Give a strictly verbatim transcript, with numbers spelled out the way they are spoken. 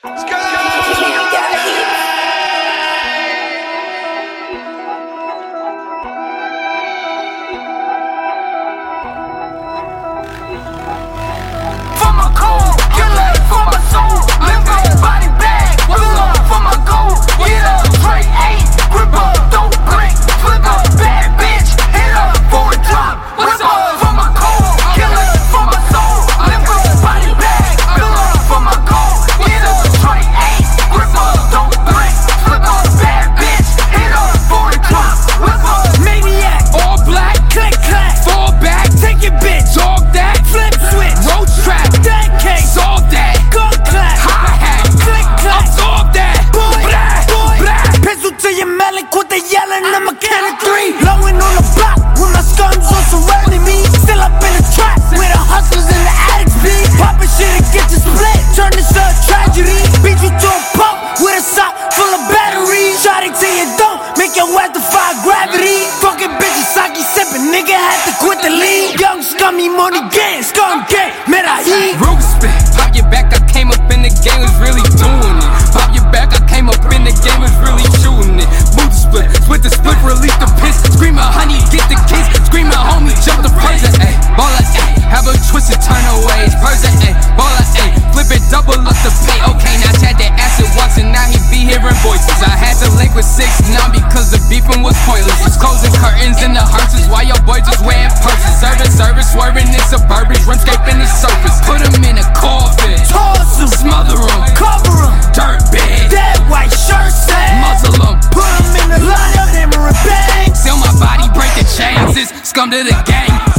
Scummy money gang, scum gang, mera heat. Root spit, pop your back, I came up in the game, was really doing it. Pop your back, I came up in the game, was really shooting it. Boot split, split the split, release the piss. Screamin' honey, get the kiss. Screamin' homie, jump the person, ayy. Baller, ayy, have a twisted turn away. Person, ayy, baller, ayy, flip it, double up the pay. Okay, now Chad that acid once and now he be hearing voices. I had to link with six now because the beefing was pointless. Just closing curtains in the hearses while your boy just wearing purses. Service, service, swerving in suburbans, runscaping the surface. Put him in a coffin, toss him, smother him, cover him, dirt bag, that white shirt set, muzzle him, put him in the line, hammer and bang. Seal my body, break the chains, it's scum to the gang.